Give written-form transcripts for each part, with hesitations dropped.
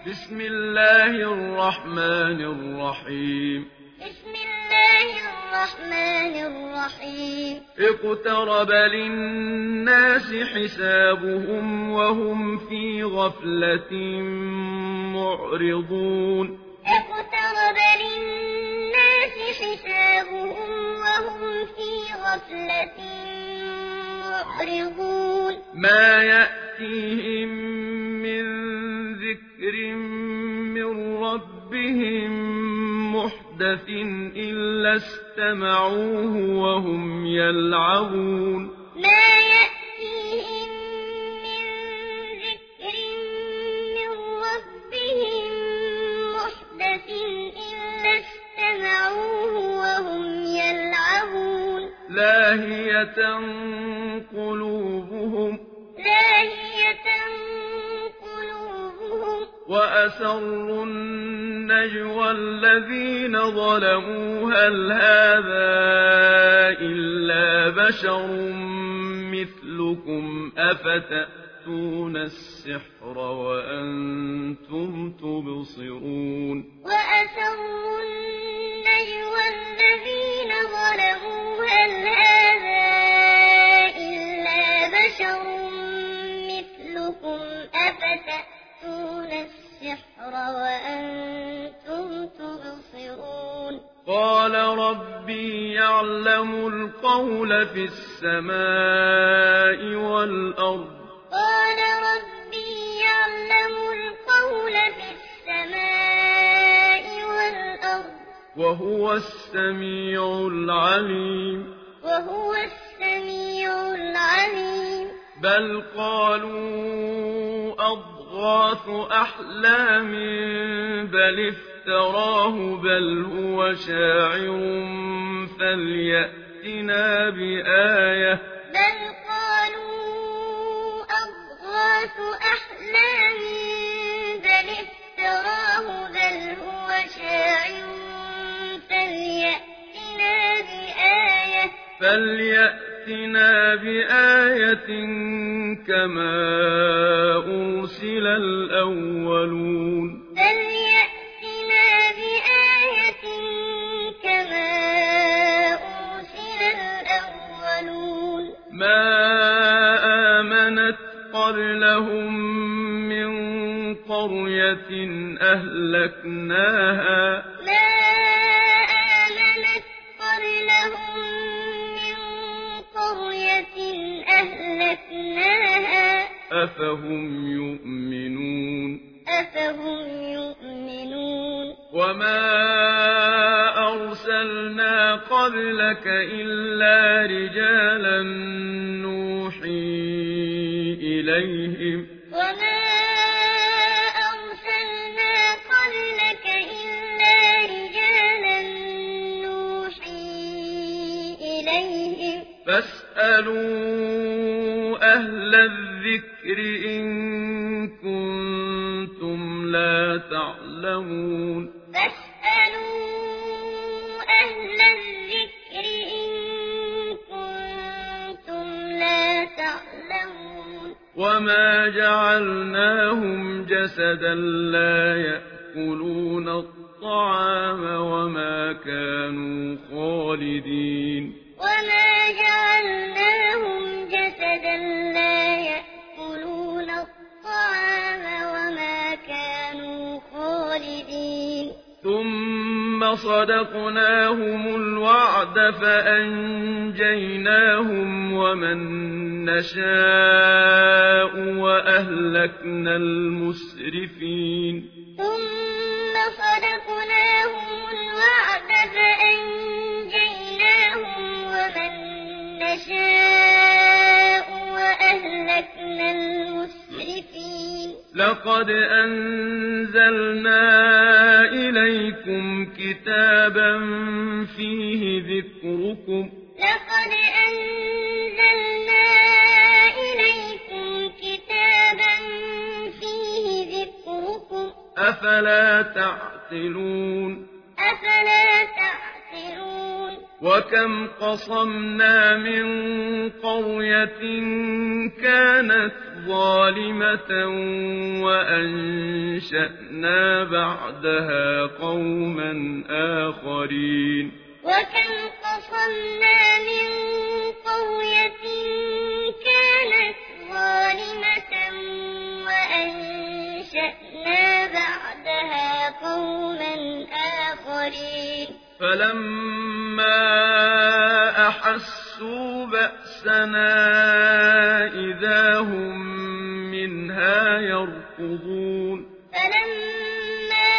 بسم الله الرحمن الرحيم بسم الله الرحمن الرحيم اقترب للناس حسابهم وهم في غفلة معرضون اقترب للناس حسابهم وهم في غفلة معرضون ما يأتيهم من ذكر من ربهم محدث إلا استمعوه وهم يلعبون ما يأتيهم من ذكر من ربهم محدث إلا استمعوه وهم يلعبون لاهية قلوبهم وأسروا النجوى الذين ظلموا هل هذا إلا بشر مثلكم أفتأتون السحر وأنتم تبصرون وأسروا النجوى الذين ظلموا هل هذا إلا بشر مثلكم أفتأتون السحر وأنتم تبصرون قال ربي يعلم القول في السماء والأرض قال ربي يعلم القول في السماء والأرض وهو السميع العليم بل قالوا أضغاث أحلام بل افتراه بل هو شاعر فليأتنا بآية بل قالوا أضغاث أحلام بل افتراه بل هو شاعر فليأتنا بآية كما أرسل الأولون ما آمنت قبلهم من قرية أهلكناها أفهم يؤمنون وما أرسلنا قبلك إلا رجالا نوحي إليهم فاسألوا أهل الذكر إن كنتم لا تعلمون وما جعلناهم جسدا لا يأكلون الطعام وما كانوا خالدين ثم صدقناهم الوعد فأنجيناهم ومن نشاء وأهلكنا المسرفين لقد أنزلنا إليكم كتابا فيه ذكركم أفلا تعقلون وكم قصمنا من قرية كانت ظالمة وأنشأنا بعدها قوما آخرين وكم قصمنا من قرية كانت ظالمة وأنشأنا بعدها قوما آخرين فلما أحسوا بأسنا إذا هم منها يركضون فلما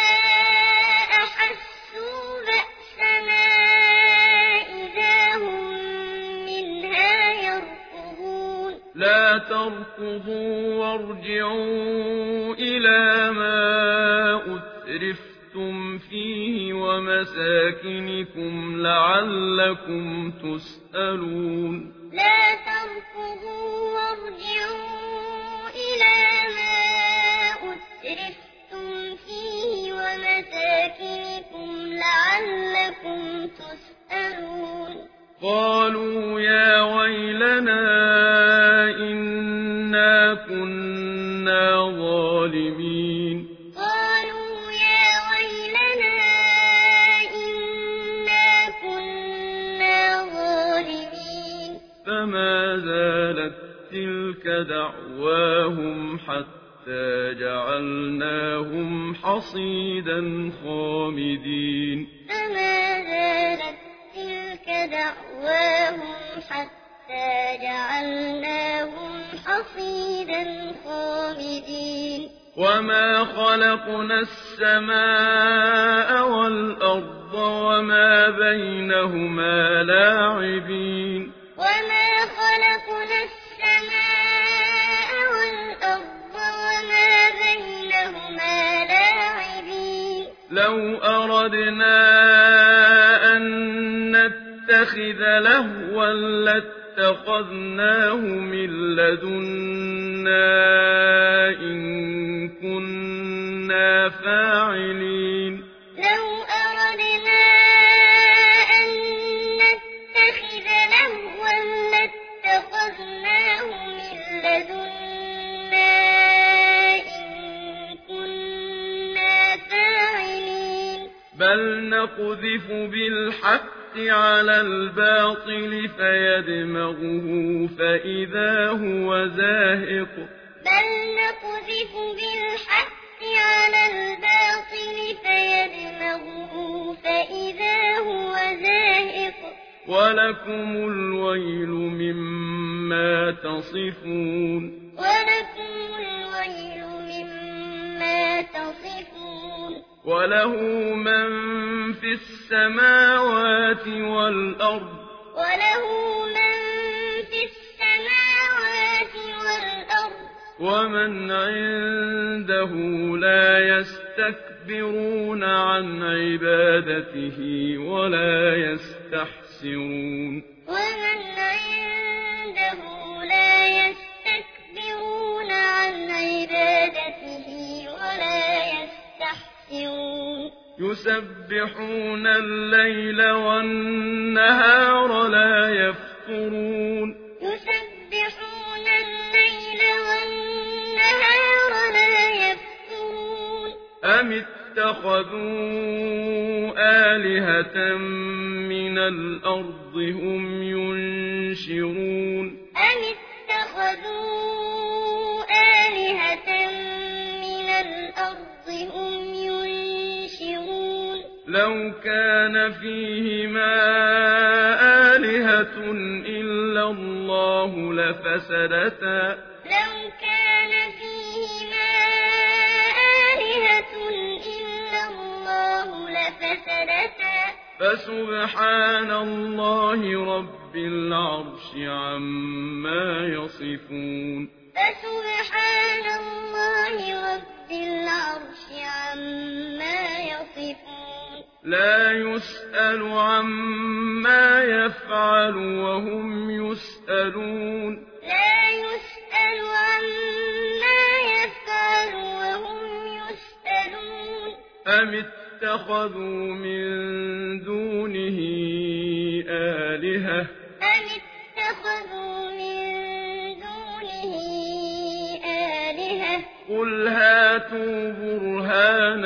أحسوا بأسنا إذا هم منها يركضون لا تركضوا وارجعوا إلى ما أترفتم فيه ومساكنكم لعلكم تسألون لا تركضوا وارجعوا إلى ما أترفتم فيه ومساكنكم لعلكم تسألون قالوا يا ويلنا إنا كنا ظالمين قالوا يا ويلنا إنا كنا ظالمين فما زالت تلك دعواهم حتى جعلناهم حصيدا خامدين فما زالت تلك دعواهم حتى جعلناهم حصيدا خامدين وما خلقنا السماء والأرض وما بينهما لاعبين وما خلقنا السماء والأرض وما بينهما لاعبين لو أردنا أن نتخذ لهوا لاتخذناه من لدنا إن كنا فاعلين لو أردنا أن نتخذ لهوا لاتخذناه من لدنا إن كنا فاعلين بل نقذف بالحق على الباطل فيدمغه فإذا هو زاهق بل نقذف بالحق على الباطل فيدمغه فإذا هو زاهق ولكم الويل مما تصفون ولكم الويل مما تصفون وله من في السماوات والأرض وله من في السماوات والأرض ومن عنده لا يستكبرون عن عبادته ولا يستحسرون ومن عنده لا يستكبرون عن عبادته ولا يستحسرون يسبحون الليل والنهار لا يفترون يسبحون الليل والنهار لا يفترون أم اتخذوا آلهة من الأرض هم ينشرون أم اتخذوا آلهة من الأرض هم ينشرون لو كان فيهما آلهة إلا الله لفسدتا لو كان فيهما آلهة إلا الله لفسدتا فسبحان الله رب العرش عما يصفون فسبحان الله رب العرش عما يصفون لا يسأل عما يفعل وهم يسألون لا يسأل عما يفعل وهم يسألون أم اتخذوا من دونه آلهة أم اتخذوا من دونه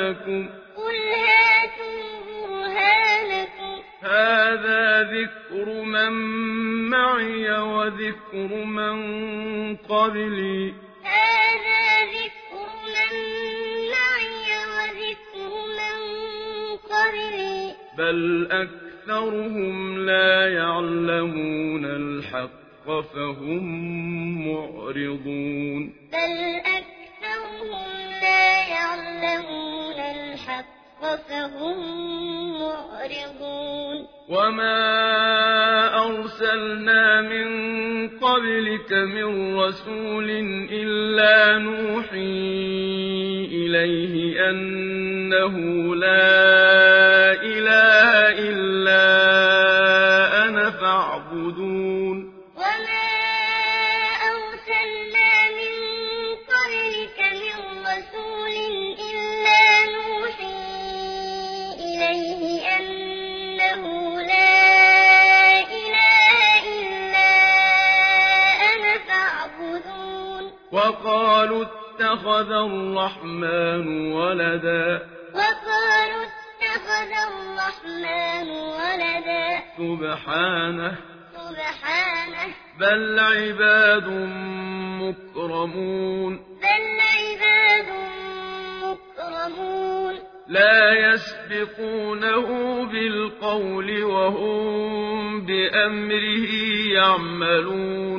برهانكم هذا ذكر من معي وذكر من قبلي هذا ذكر من معي وذكر من قبلي بل أكثرهم لا يعلمون الحق فهم معرضون بل أكثرهم لا يعلمون الحق فهم معرضون وما أرسلنا من قبلك من رسول إلا نوحي إليه أنه لا إله إلا أنا فاعبدون وما أرسلنا من قبلك من رسول إلا نوحي إليه أنه لا إله إلا أنا فاعبدون وقالوا اتخذ الرحمن ولدا وقالوا اتخذ الرحمن ولدا سبحانه بل عباد مكرمون لا يسبقونه بالقول وهم بأمره يعملون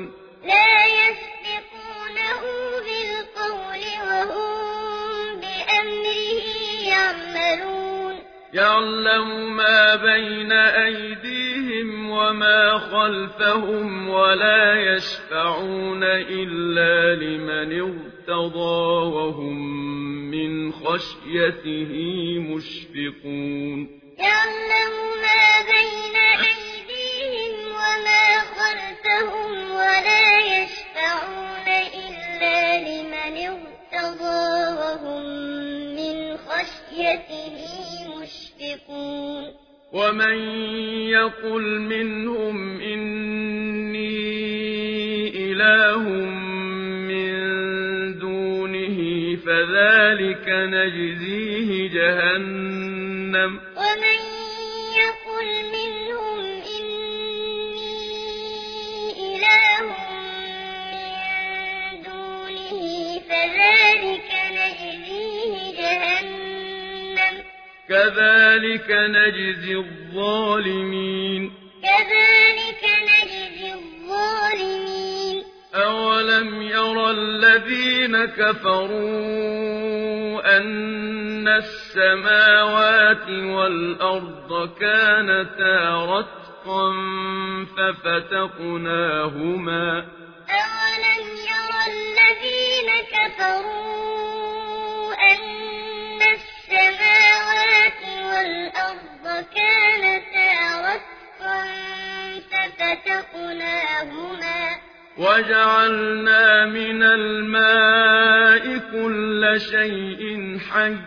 يعلم ما بين أيديهم وما خلفهم ولا يشفعون إلا لمن ارتضى وهم من خشيته مشفقون يعلم ما بين أيديهم وما خلفهم ولا يشفعون إلا لمن ارتضى وهم من خشيته مشفقون ومن يقل منهم إني إله من دونه فذلك نجزيه جهنم ومن يقل منهم إني إله من دونه فذلك نجزيه جهنم كذلك نجزي الظالمين أولم يرى الذين كفروا أن السماوات والأرض كانتا رتقا ففتقناهما أولم يرى الذين كفروا أن السماوات والأرض كانتا رتقا ففتقناهما وجعلنا من الماء كل شيء حي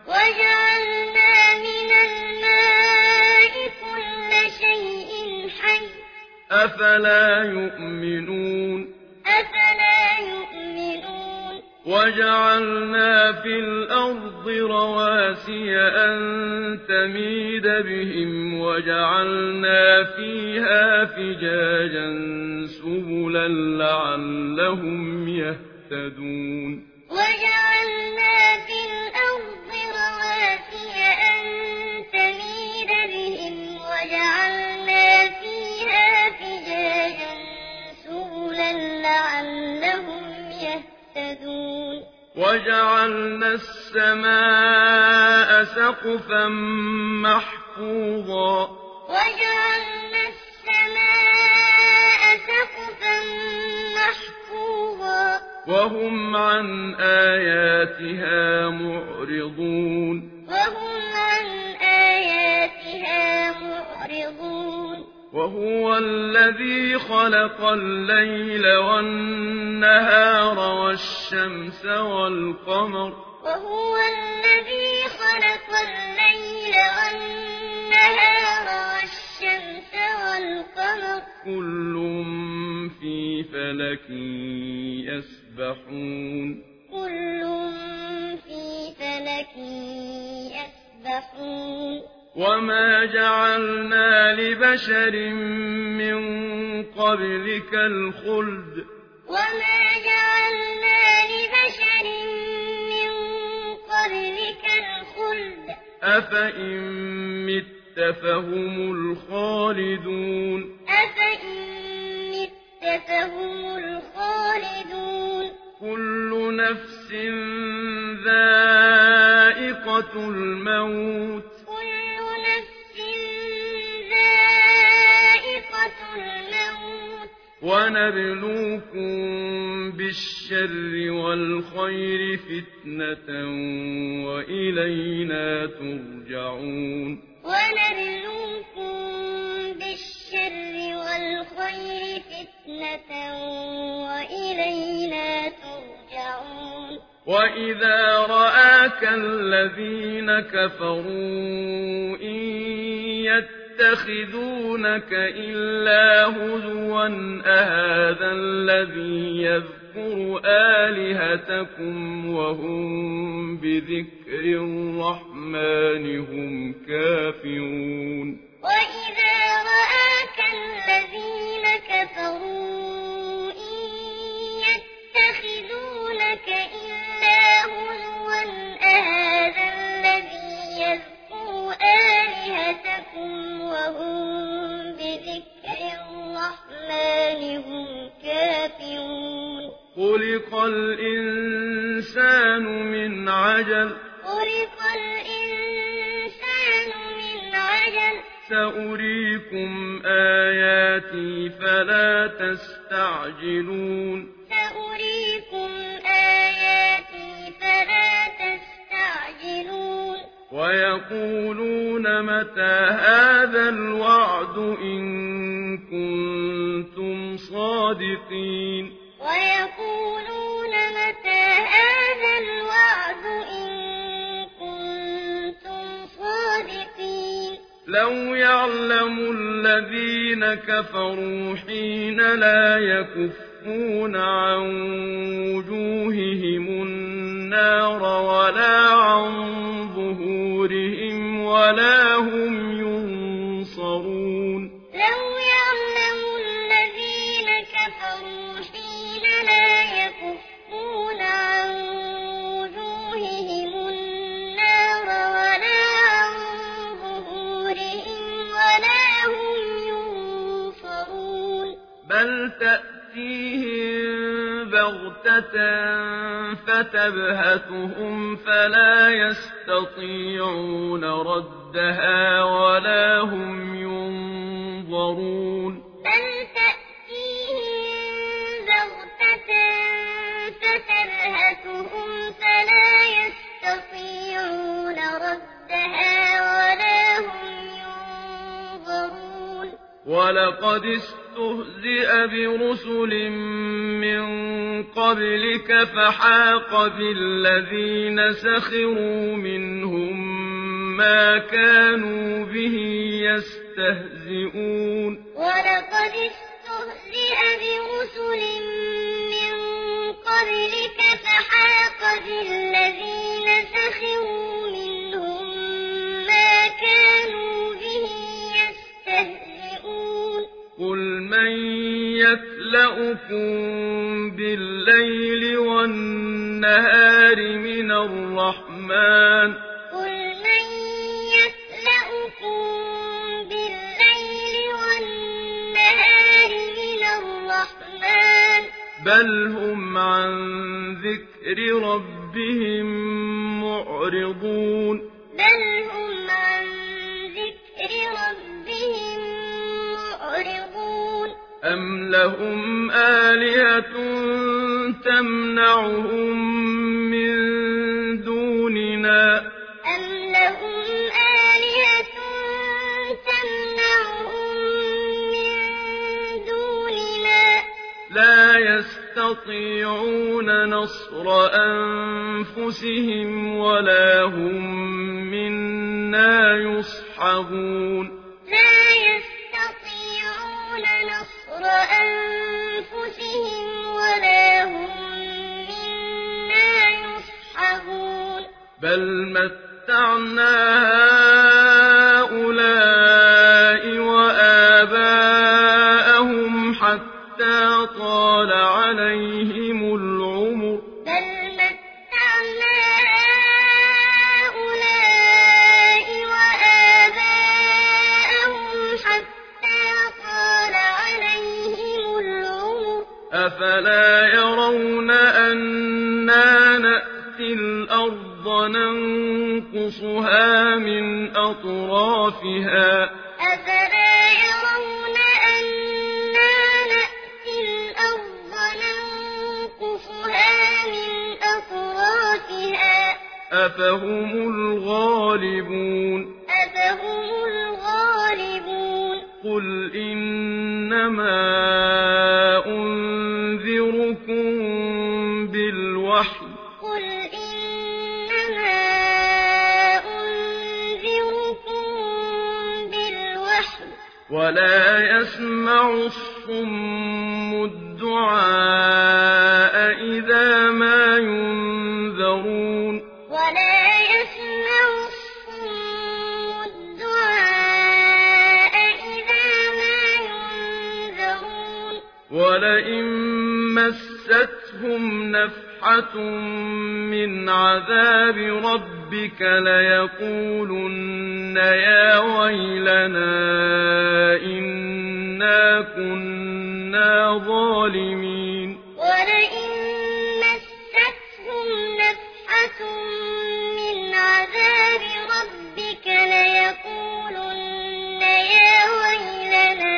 أفلا يؤمنون وجعلنا في الأرض رواسي أن تميد بهم وجعلنا فيها فجاجا سبلا لعلهم يهتدون وجعلنا في الأرض رواسي أن تميد بهم وجعلنا فيها فجاجا سبلا لعلهم يهتدون وجعلنا السماء سقفا محفوظا وهم عن آياتها معرضون وهو الذي خلق الليل والنهار والشمس والقمر كل في فلك يسبحون كل في فلك يسبحون وما جعلنا لبشر من قبلك الخلد وما جعلنا لبشر من قبلك الخلد أفإن مت فهم الخالدون أفإن مت فهم الخالدون كل نفس ذائقة الموت كل نفس ذائقة الموت ونبلوكم بالشر والخير فتنة وإلينا ترجعون ونبلوكم بالشر والخير فتنة وإلينا ترجعون وإذا رآك الذين كفروا إن يتخذونك إلا هزوا أهذا الذي يذكر آلهتكم وهم بذكر الرحمن هم كافرون وإذا رآك الذين كفروا إن يتخذونك إلا هزوا أهذا الذي يذكر آلهتكم وهم بذكر الرحمن هم كافرون خلق الإنسان من عجل خلق الإنسان من عجل سأريكم آياتي فلا تستعجلون سأريكم آياتي فلا تستعجلون ويقولون متى هذا الوعد إن كنتم صادقين ويقولون متى هذا الوعد إن كنتم صادقين لو يعلم الذين كفروا حين لا يكفون عن وجوههم النار ولا عن ظهورهم ولا هم ينصرون لو يعلم الذين كفروا حين لا يكفون عن وجوههم النار ولا عن ظهورهم ولا هم ينصرون بل تأتيهم بغتة فتبهتهم فلا يستطيعون ردها ولا هم ينظرون بل تأتيهم بغتة فتبهتهم فلا يستطيعون ردها ولا هم ينظرون ولقد استهزئ برسل من قبلك فحاق بالذين سخروا منهم ما كانوا به يستهزئون ولقد استهزئ برسل من قبلك فحاق بالذين سخروا منهم ما كانوا به يستهزئون قل من يكلؤكم بالليل والنهار من الرحمن قل من يكلؤكم بالليل والنهار من الرحمن بل هم عن ذكر ربهم معرضون بل هم عن ذكر ربهم معرضون أم لهم آلهة تمنعهم من دوننا أم لهم آلهة تمنعهم من دوننا لا يستطيعون نصر أنفسهم ولا هم منا يصحبون لا يستطيعون نصر أنفسهم ولا هم منا يصحبون بل متعنا مَتَّعْنَا هَٰؤُلَاءِ وَآبَاءَهُمْ حَتَّىٰ طَالَ عَلَيْهِمُ الْعُمُرُ بَلْ مَتَّعْنَا هَٰؤُلَاءِ وَآبَاءَهُمْ حَتَّىٰ طَالَ عَلَيْهِمُ الْعُمُرُ أَفَلَا يَرَوْنَ أَنَّا نَأْتِي الْأَرْضَ نَنقُصُهَا مِنْ أَطْرَافِهَا ۚ أَفَلَا يَرَوْنَ أَنَّا نَأْتِي الْأَرْضَ نَنقُصُهَا مِنْ أَطْرَافِهَا ۚ أَفَهُمُ الْغَالِبُونَ قُلْ إِنَّمَا أُنذِرُكُم بِالْوَحْيِ وَلَا يَسْمَعُ الصُّمُّ الدُّعَاءَ إِذَا مَا يُنذَرُونَ وَلَا يَسْمَعُ الصُّمُّ الدُّعَاءَ إِذَا مَا يُنذَرُونَ وَلَئِن مَّسَّتْهُمْ نَفْحَةٌ مِّنْ عَذَابِ رَبِّكَ لَيَقُولُنَّ يَا وَيْلَنَا إِنَّا كُنَّا ظَالِمِينَ وَلَئِن مَّسَّتْهُمْ نَفْحَةٌ مِّنْ عَذَابِ رَبِّكَ لَيَقُولُنَّ يَا وَيْلَنَا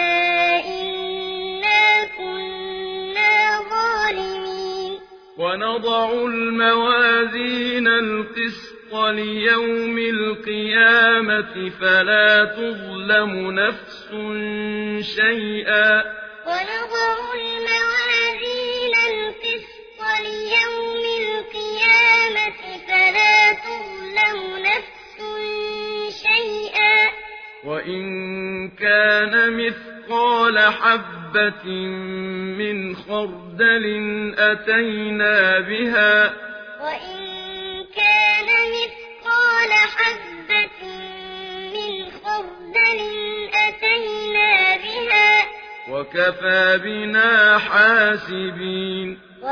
إِنَّا كُنَّا ظَالِمِينَ وَنَضَعُ الْمَوَازِينَ الْقِسْطَ لِيَوْمِ الْقِيَامَةِ فَلَا تُظْلَمُ نَفْسٌ شَيْئًا ۖ وَنَضَعُ الْمَوَازِينَ الْقِسْطَ لِيَوْمِ الْقِيَامَةِ فَلَا تُظْلَمُ نَفْسٌ شَيْئًا ۖ وَإِن كَانَ مِثْقَالَ حَبَّةٍ مِّنْ خَرْدَلٍ أَتَيْنَا بِهَا ۗ وَإِن كَانَ مِثْقَالَ حَبَّةٍ مِّنْ خَرْدَلٍ أَتَيْنَا بِهَا ۗ وَكَفَىٰ بِنَا حَاسِبِينَ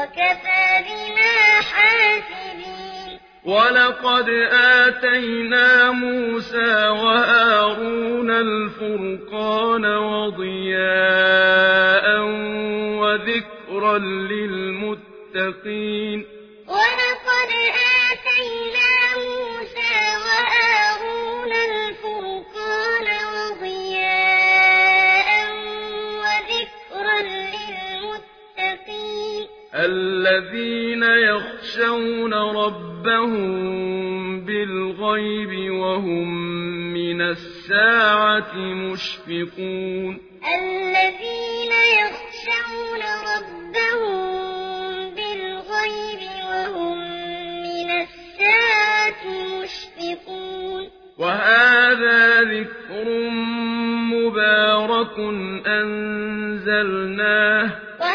وَلَقَدْ آتَيْنَا مُوسَىٰ وَهَارُونَ الْفُرْقَانَ وَضِيَاءً وَذِكْرًا لِّلْمُتَّقِينَ وَلَقَدْ آتَيْنَا مُوسَىٰ وَهَارُونَ الْفُرْقَانَ وَضِيَاءً وَذِكْرًا لِّلْمُتَّقِينَ الَّذِينَ يَخْشَوْنَ رَبَّهُم بِالْغَيْبِ وَهُم مِّنَ السَّاعَةِ مُشْفِقُونَ الَّذِينَ يَخْشَوْنَ رَبَّهُم بِالْغَيْبِ وَهُم مِّنَ السَّاعَةِ مُشْفِقُونَ وَهَٰذَا ذِكْرٌ مُّبَارَكٌ أَنزَلْنَاهُ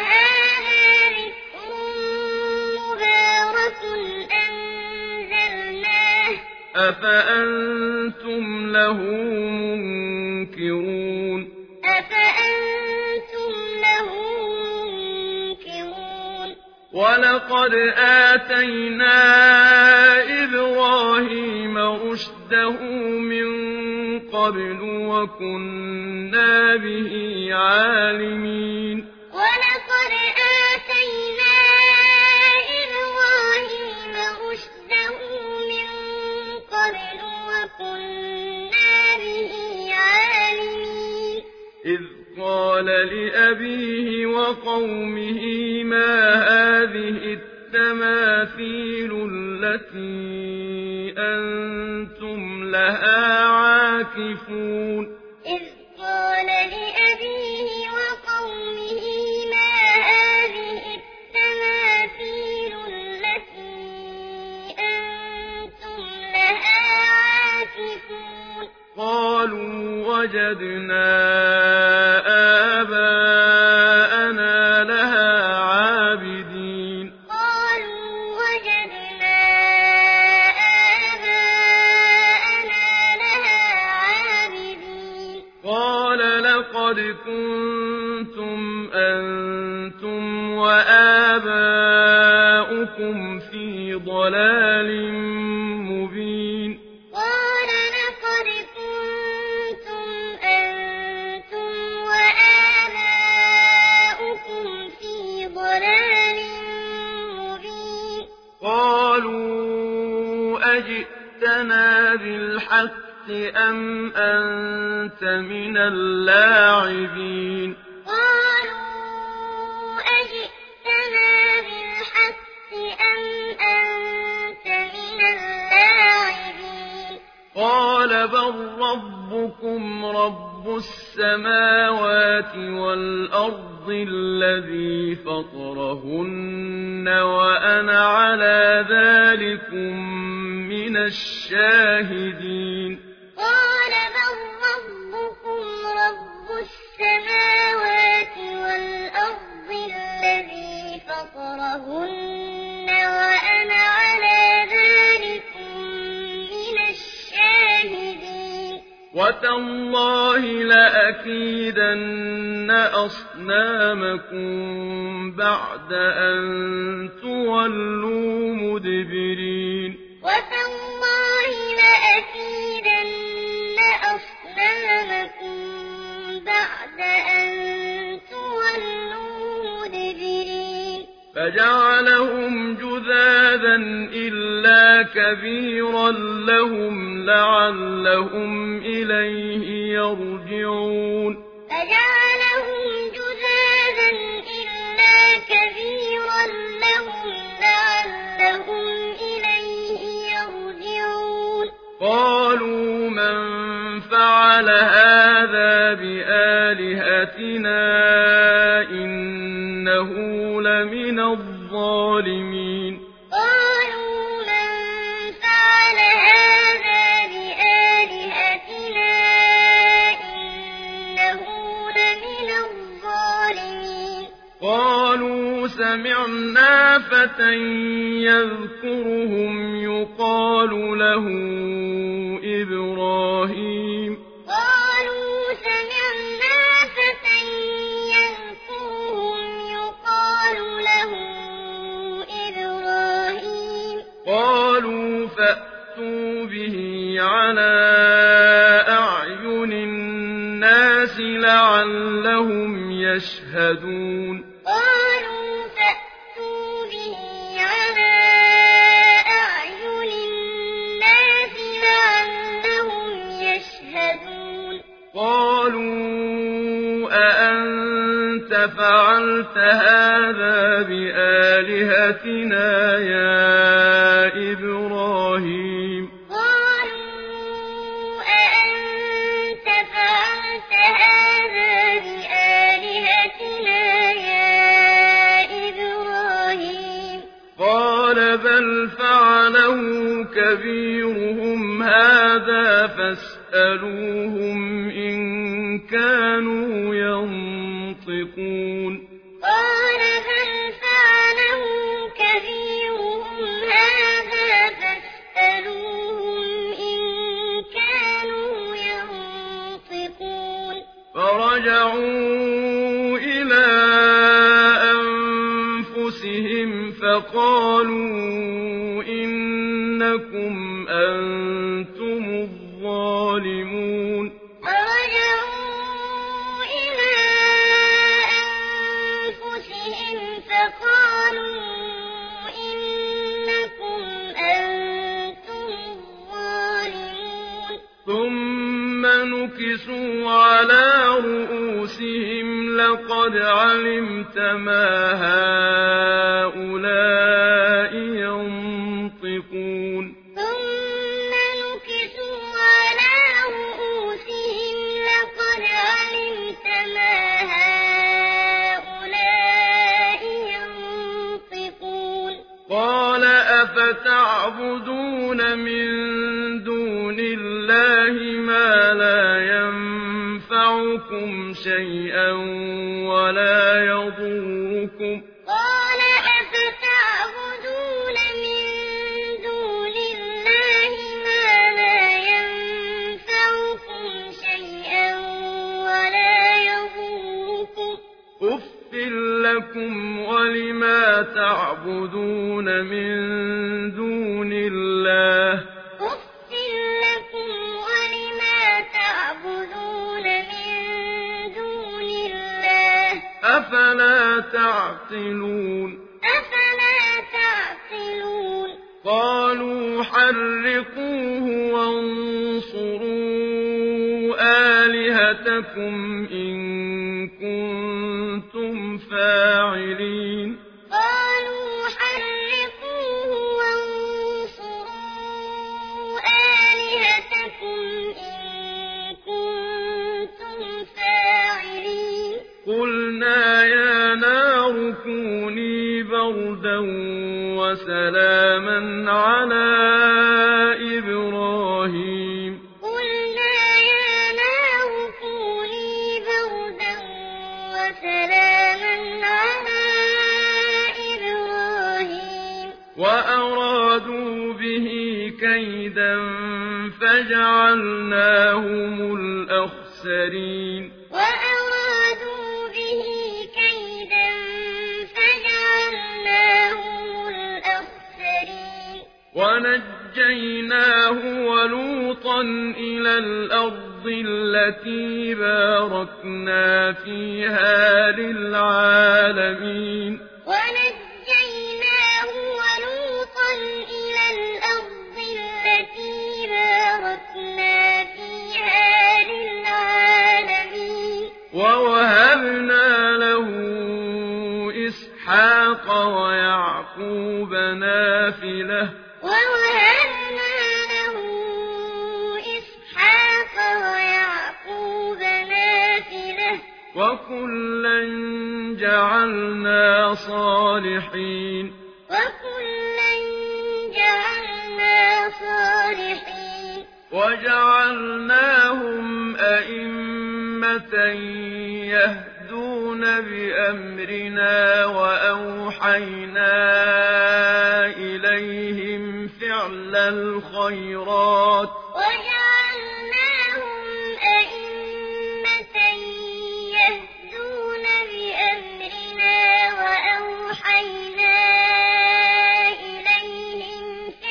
أَفَأَنتُمْ لَهُ مُنكِرُونَ وَلَقَدْ آتَيْنَا إِبْرَاهِيمَ رُشْدَهُ مِن قَبْلُ وَكُنَّا بِهِ عَالِمِينَ وَلَقَدْ آتَيْنَا إِبْرَاهِيمَ رُشْدَهُ مِن قَبْلُ وَكُنَّا بِهِ عَالِمِينَ إِذْ قَالَ لِأَبِيهِ وَقَوْمِهِ مَا هَٰذِهِ التَّمَاثِيلُ الَّتِي أَنتُمْ لَهَا عَاكِفُونَ إِذْ قَالَ لِأَبِيهِ وَقَوْمِهِ مَا هَٰذِهِ التَّمَاثِيلُ الَّتِي أَنتُمْ لَهَا عَاكِفُونَ قَالُوا وَجَدْنَا آبَاءَنَا لَهَا عَابِدِينَ قَالُوا وَجَدْنَا آبَاءَنَا لقد كنتم أنتم وآباؤكم في ضلال مبين قال لقد كنتم أنتم وآباؤكم في ضلال مبين قالوا أجئتنا بالحق أم أنت من اللاعبين قالوا أجئتنا بالحق أم أنت من اللاعبين قال بل ربكم رب السماوات والأرض الذي فطرهن وأنا على ذلكم من الشاهدين قال بل ربكم رب السماوات والأرض الذي فطرهن وأنا على ذلكم من الشاهدين وتالله لأكيدن أصنامكم بعد أن تولوا مدبرين وتالله لأكيدن أصنامكم بعد أن تولوا مدبرين فجعلهم جذاذا إلا كبيرا لهم لعلهم إليه يرجعون فجعلهم جذاذا إلا كبيرا لهم لعلهم إليه يرجعون قالوا من فعل هذا بآلهتنا إنه لمن الظالمين قالوا من فعل هذا بآلهتنا إنه لمن الظالمين قالوا سمعنا فتى يذكرهم يقال له إبراهيم قالوا سمعنا فتى يذكرهم يقال له إبراهيم قالوا فأتوا به على أعين الناس لعلهم يشهدون قالوا فأتوا به على أعين الناس لعلهم يشهدون قالوا أأنت فعلت هذا بآلهتنا يا إبراهيم قالوا أأنت فعلت هذا بآلهتنا يا إبراهيم قال بل فعله كبيرهم هذا فاسألوهم إن كانوا ينطقون قال بل فعله كبيرهم هذا فاسألوهم إن كانوا ينطقون فرجعوا إلى أنفسهم فقالوا إنكم أنتم الظالمون فرجعوا إلى أنفسهم فقالوا إنكم أنتم الظالمون ثم نكسوا على رؤوسهم لقد علمت ما هؤلاء ينطقون ثم نكسوا على رؤوسهم لقد علمت ما هؤلاء ينطقون قال أفتعبدون من دون الله ما لا ينفعكم شيئا ولا يضركم قال أفتعبدون من دون الله ما لا ينفعكم شيئا ولا يضركم تعبدون من دون الله أُفٍّ لكم ولما تعبدون من دون الله أفلا تعقلون قالوا حرقوه وانصروا آلهتكم إن كنتم فاعلين قالوا حرقوه وانصروا آلهتكم إن كنتم فاعلين قلنا يا نار كوني بردا وسلاما على إبراهيم قلنا يا نار كوني بردا وسلاما على إبراهيم وأرادوا به كيدا فجعلناهم الأخسرين وأرادوا به كيدا فجعلناهم الأخسرين ونجيناه ولوطا إلى الأرض التي باركنا فيها للعالمين ونجيناه ولوطا إلى الأرض التي باركنا فيها للعالمين ووهبنا له إسحاق ويعقوب نافلة ووهبنا له إسحاق ويعقوب نافلة وكلا جعلنا صالحين وكلا جعلنا صالحين وجعلناهم أئمة يهدون بأمرنا وأوحينا إليهم فعل الخيرات وجعلناهم أئمة يهدون بأمرنا وأوحينا إليهم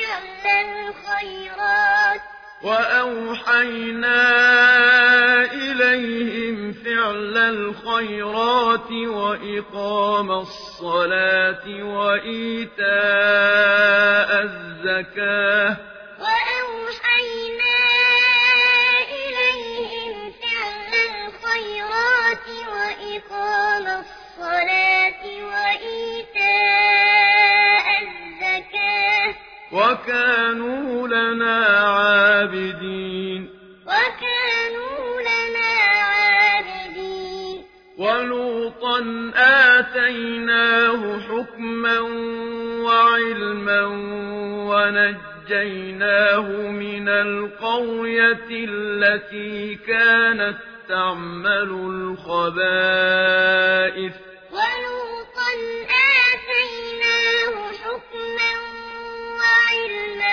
فعل الخيرات وإقام الصلاة وإيتاء الزكاة وأوحينا إليهم فعل الخيرات وإقام الصلاة وإيتاء الزكاة وكانوا لنا عابدين ولوطا آتيناه حكما وعلما ونجيناه من القرية التي كانت تعمل الخبائث ولوطا آتيناه حكما وعلما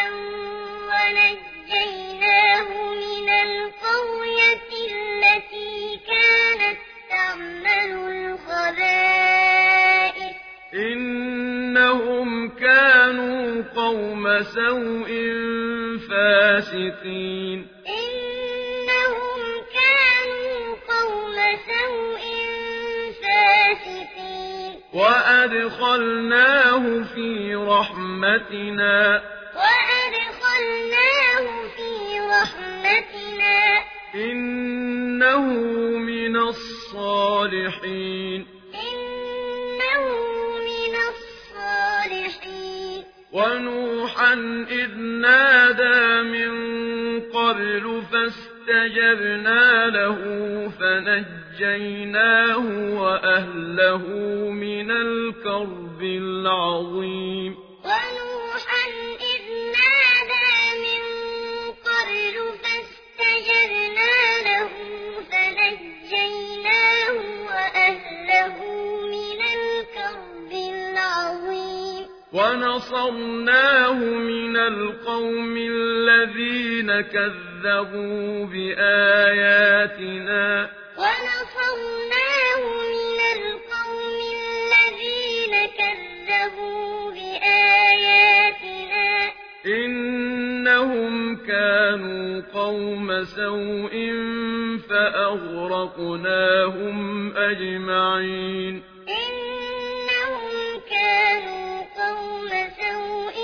ونجيناه من القرية التي كانت تعمل الخبائث إنهم كانوا قوم سوء فاسقين إنهم كانوا قوم سوء فاسقين وأدخلناه في رحمتنا إنه من الصالحين ونوحا إذ نادى من قبل فاستجبنا له فنجيناه وأهله من الكرب العظيم ونوحا إذ نادى من قبل فاستجبنا له فنجيناه وأهله من الكرب العظيم ونصرناه من القوم الذين كذبوا بآياتنا ونصرناه من القوم الذين كذبوا كانوا قوم سوء فأغرقناهم أجمعين إنهم كانوا قوم سوء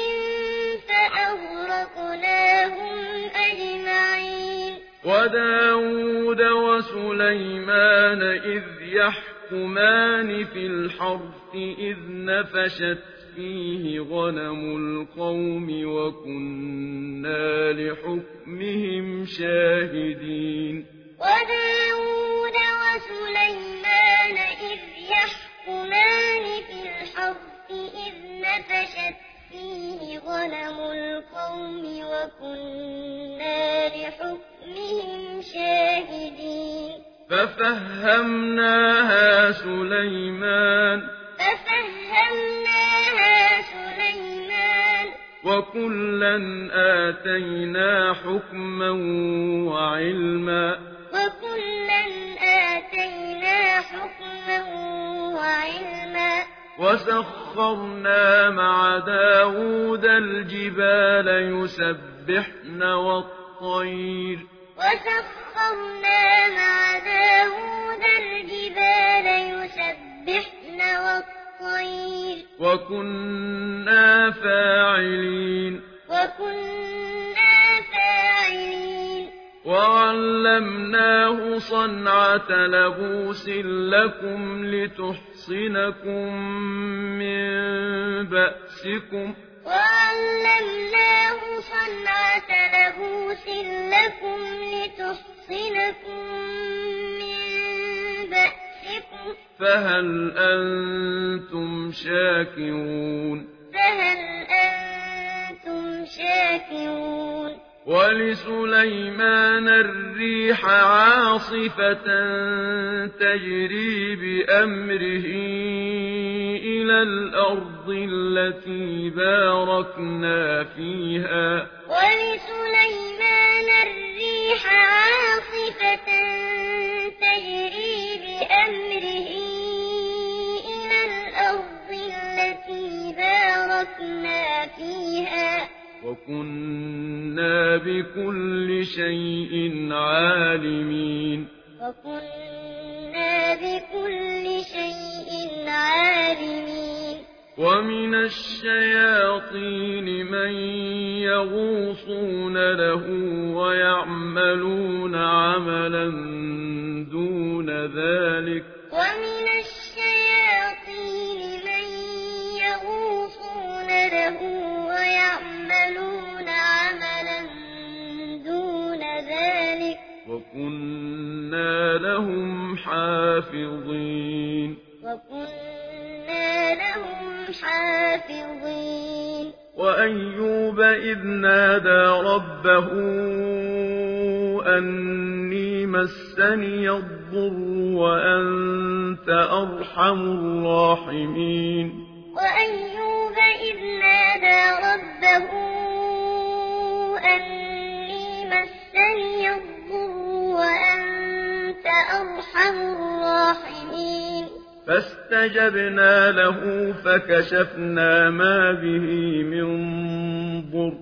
فأغرقناهم أجمعين وداود وسليمان إذ يحكمان في الحرث إذ نفشت فيه غنم القوم وكنا لحكمهم شاهدين وداود وسليمان إذ يحكمان في الحرث إذ نفشت فيه غنم القوم وكنا لحكمهم شاهدين ففهمناها سليمان وكلا آتينا حكما وعلما وسخرنا مع داود الجبال يسبحن والطير وكنا فاعلين وعلمناه صنعة لبوس لكم لتحصنكم من بأسكم فهل أنتم شاكرون ولسليمان الريح عاصفة تجري بأمره إلى الأرض التي باركنا فيها وكنا بكل شيء عالمين ومن الشياطين من يغوصون له ويعملون عملا دون ذلك وكنا لهم حافظين وأيوب إذ نادى ربه أني مسني الضر وأنت أرحم الراحمين وأيوب إذ نادى ربه أني مسني الضر وأنت أرحم الراحمين فاستجبنا له فكشفنا ما به من ضر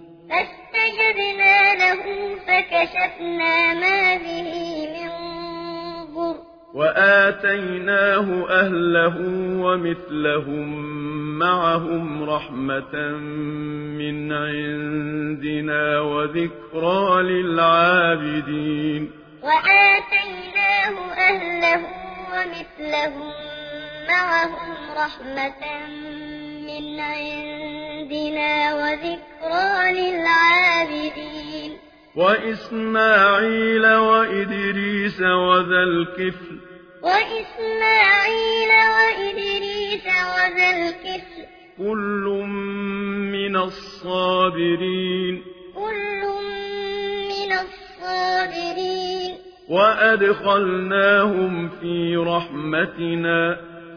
وآتيناه أهله ومثلهم معهم رحمة من عندنا وذكرى للعابدين وآتيناه أهله ومثلهم معهم رحمة من عندنا وذكرى للعابدين وإسماعيل وإدريس وذا الكفل كل من الصابرين وأدخلناهم في رحمتنا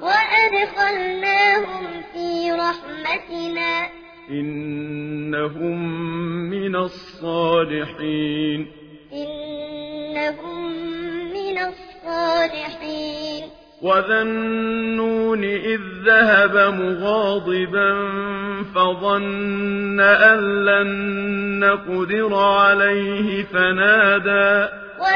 إنهم من الصالحين وذا النون إذ ذهب مغاضبا فظن أن لن نقدر عليه فنادى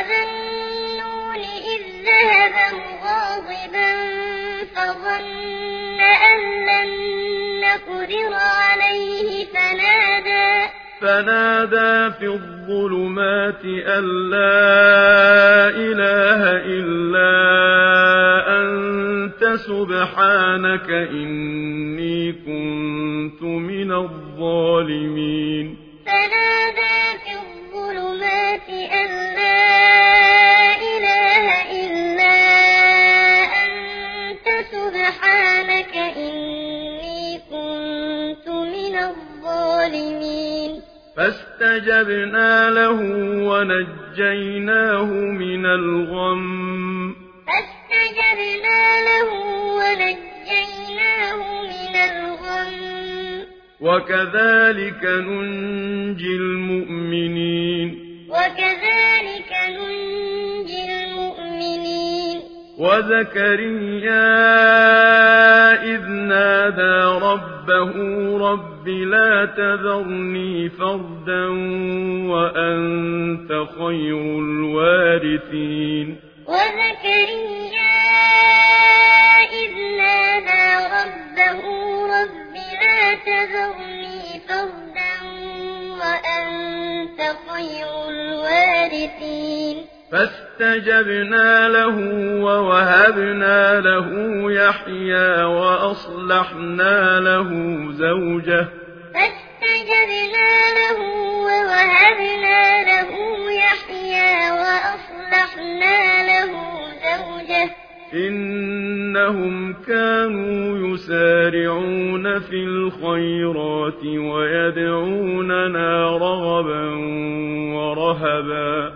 في الظلمات أن لا إله إلا أنت سبحانك إني كنت من الظالمين فاستجبنا له ونجيناه من الغم وكذلك ننجي المؤمنين وزكريا إذ نادى ربه رب لا تذرني فردا وأنت خير الوارثين فاستجبنا له ووهبنا له يحيى وأصلحنا له زوجه إنهم كانوا يسارعون في الخيرات ويدعوننا رغبا ورهبا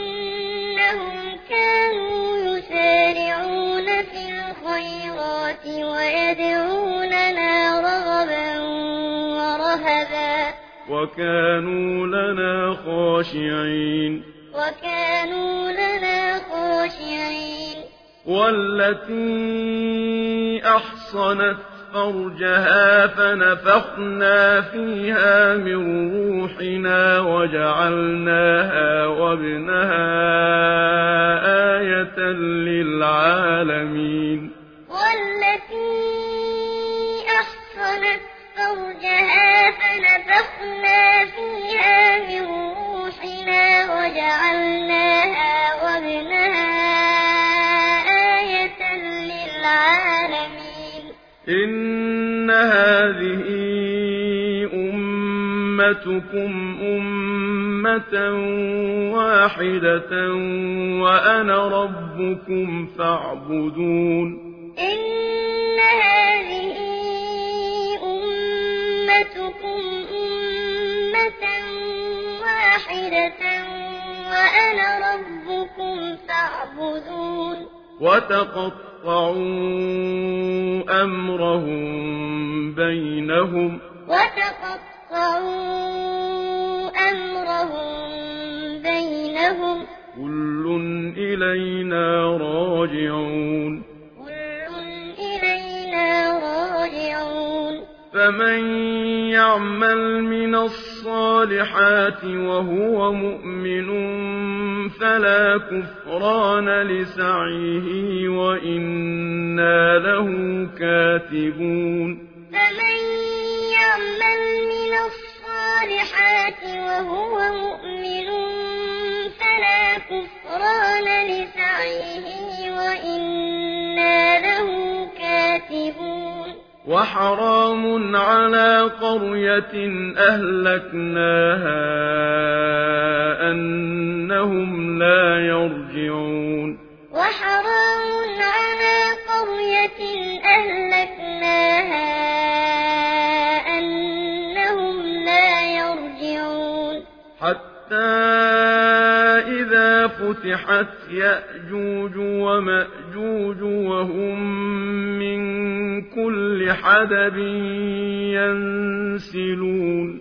وكانوا لنا خاشعين والتي أحصنت فرجها فنفخنا فيها من روحنا وجعلناها وابنها آية للعالمين إن هذه أمتكم أمة واحدة وأنا ربكم فاعبدون وتقطعوا أمرهم بينهم كل إلينا راجعون فمن يعمل من الصالحات وهو مؤمن فلا كفران لسعيه وإنا له كاتبون وحرام على قرية أهلكناها أنهم لا يرجعون حتى إذا فتحت يأجوج ومأجوج وهم من كل حدب ينسلون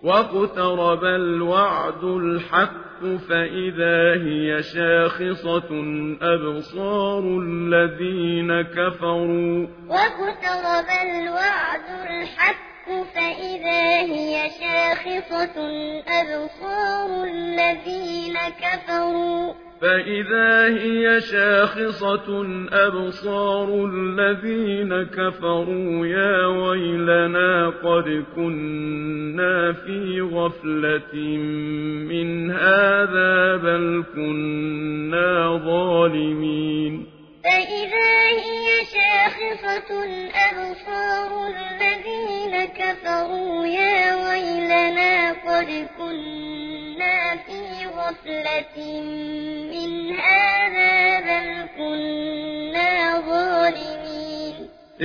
واقترب الوعد الحق فإذا هي شاخصة أبصار الذين كفروا واقترب الوعد الحق فإذا هي شاخصة أبصار الذين كفروا فإذا هي شاخصة أبصار الذين كفروا يا ويلنا قد كنا في غفلة من هذا بل كنا ظالمين فإذا هي شاخصة أبصار الذين كفروا يا ويلنا قد كنا في غفلة من هذا بل كنا ظالمين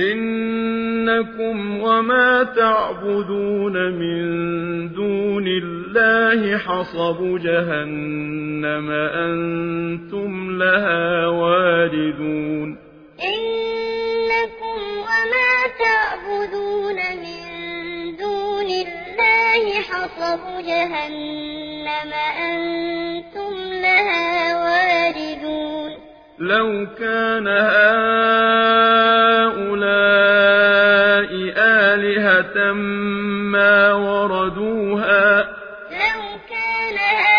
إنكم وما تعبدون من دون الله حصب جهنم أنتم لها واردون إنكم وما تعبدون من دون الله حصب جهنم أنتم لها واردون لو كان هؤلاء آلهة ما وردوها لو كان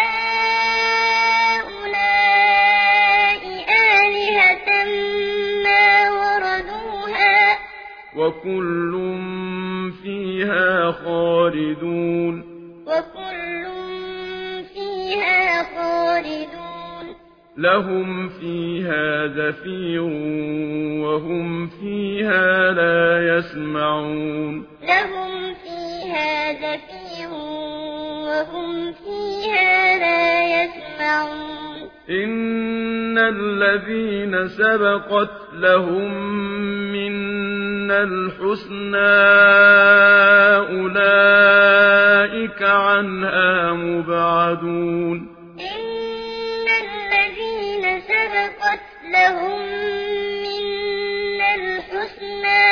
هؤلاء آلهة ما وردوها وكل فيها خالدون وكل فيها خالدون لهم فيها زفير وهم فيها لا يسمعون لهم فيها زفير وهم فيها لا يسمعون إن الذين سبقت لهم منا الحسنى أولئك عنها مبعدون سبقت لهم منا الحسنى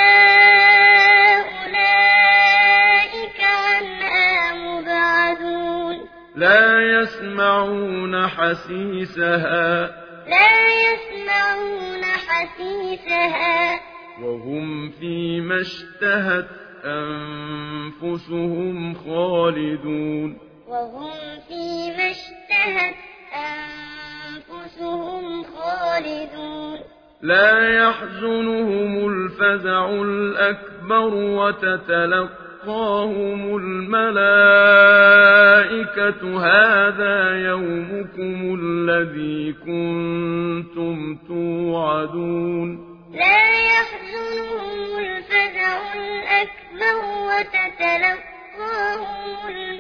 أولئك عنها مبعدون لا يسمعون حسيسها وهم فيما اشتهت أنفسهم خالدون وهم فيما اشتهت أنفسهم خالدون لا يحزنهم الفزع الأكبر وتتلقاهم الملائكة هذا يومكم الذي كنتم توعدون لا يحزنهم الفزع الأكبر وتتلقاهم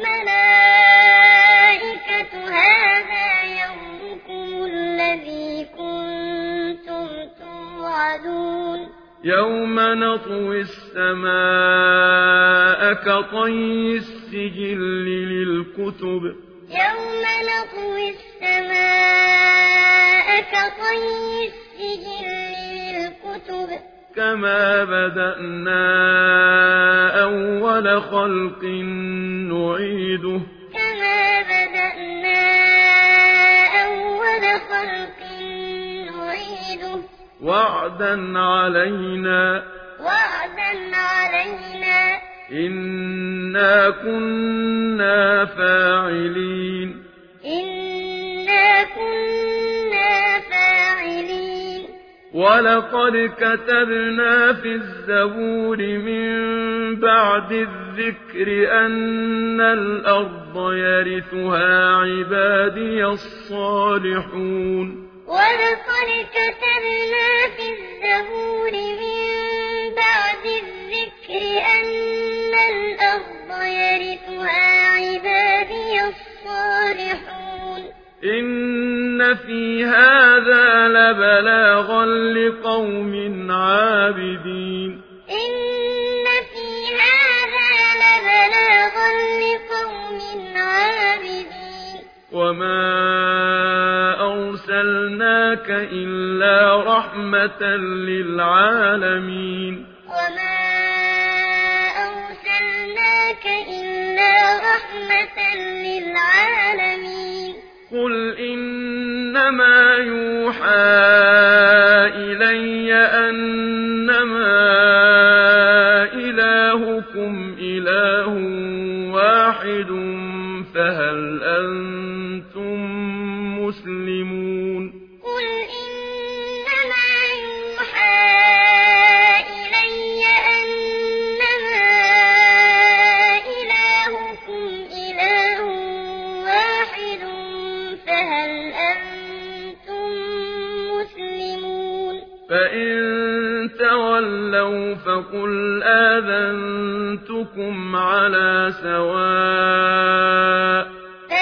الملائكة هذا يومكم الذي كنتم توعدون يوم نطوي السماء كطي السجل للكتب يوم نطوي السماء كطي السجل للكتب كما بدأنا أول خلق نعيده كما بدأنا أول خلق نعيده وعدا علينا إنا كنا فاعلين ولقد كتبنا في الزبور من بعد الذكر أن الأرض يرثها عبادي الصالحون ولقد كتبنا في الزبور من بعد الذكر أن الأرض يرثها عبادي الصالحون إن في هذا لبلاغا لقوم عابدين إن في هذا لبلاغا لقوم عابدين وما أرسلناك إلا رحمة للعالمين وما أرسلناك إلا رَحْمَةً لِّلْعَالَمِينَ قُلْ إِنَّمَا يُوحَىٰ إِلَيَّ أَنَّمَا إِلَٰهُكُمْ إِلَٰهٌ وَاحِدٌ فَهَلْ أَنتُم مُّسْلِمُونَ قُلْ إِنَّمَا يُوحَىٰ إِلَيَّ أَنَّمَا إِلَٰهُكُمْ إِلَٰهٌ وَاحِدٌ فَهَلْ أَنتُم مُّسْلِمُونَ فَإِن تَوَلَّوْا فَقُلْ آذَنتُكُمْ عَلَىٰ سَوَاءٍ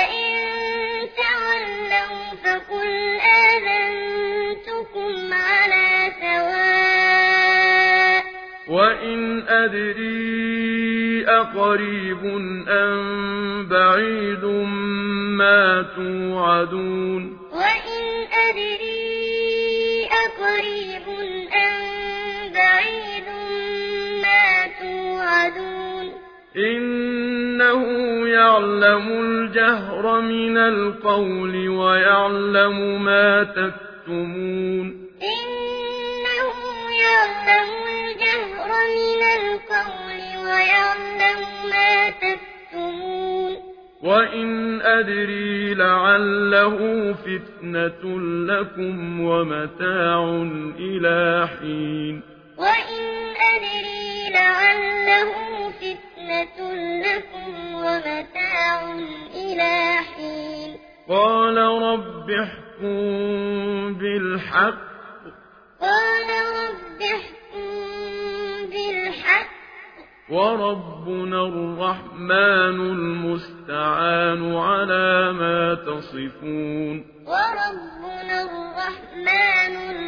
وَإِنْ أَدْرِي أَقَرِيبٌ أَم بَعِيدٌ مَّا تُوعَدُونَ وَإِنْ أَدْرِي أَقَرِيبٌ أَم بَعِيدٌ مَّا تُوعَدُونَ إِنَّهُ يَعْلَمُ الْجَهْرَ مِنَ الْقَوْلِ وَيَعْلَمُ مَا تَكْتُمُونَ إِنَّهُ يَعْلَمُ الْجَهْرَ مِنَ الْقَوْلِ وَيَعْلَمُ مَا تَكْتُمُونَ وَإِنْ أَدْرِي لَعَلَّهُ فِتْنَةٌ لَّكُمْ وَمَتَاعٌ إِلَىٰ حِينٍ وَإِنْ أَدْرِي لَعَلَّهُ فِتْنَةٌ لَّكُمْ وَمَتَاعٌ إِلَىٰ حِينٍ قَالَ رَبِّ احْكُم بِالْحَقِّ وَرَبُّنَا الرَّحْمَٰنُ الْمُسْتَعَانُ عَلَىٰ مَا تَصِفُونَ وَرَبُّنَا الرَّحْمَٰنُ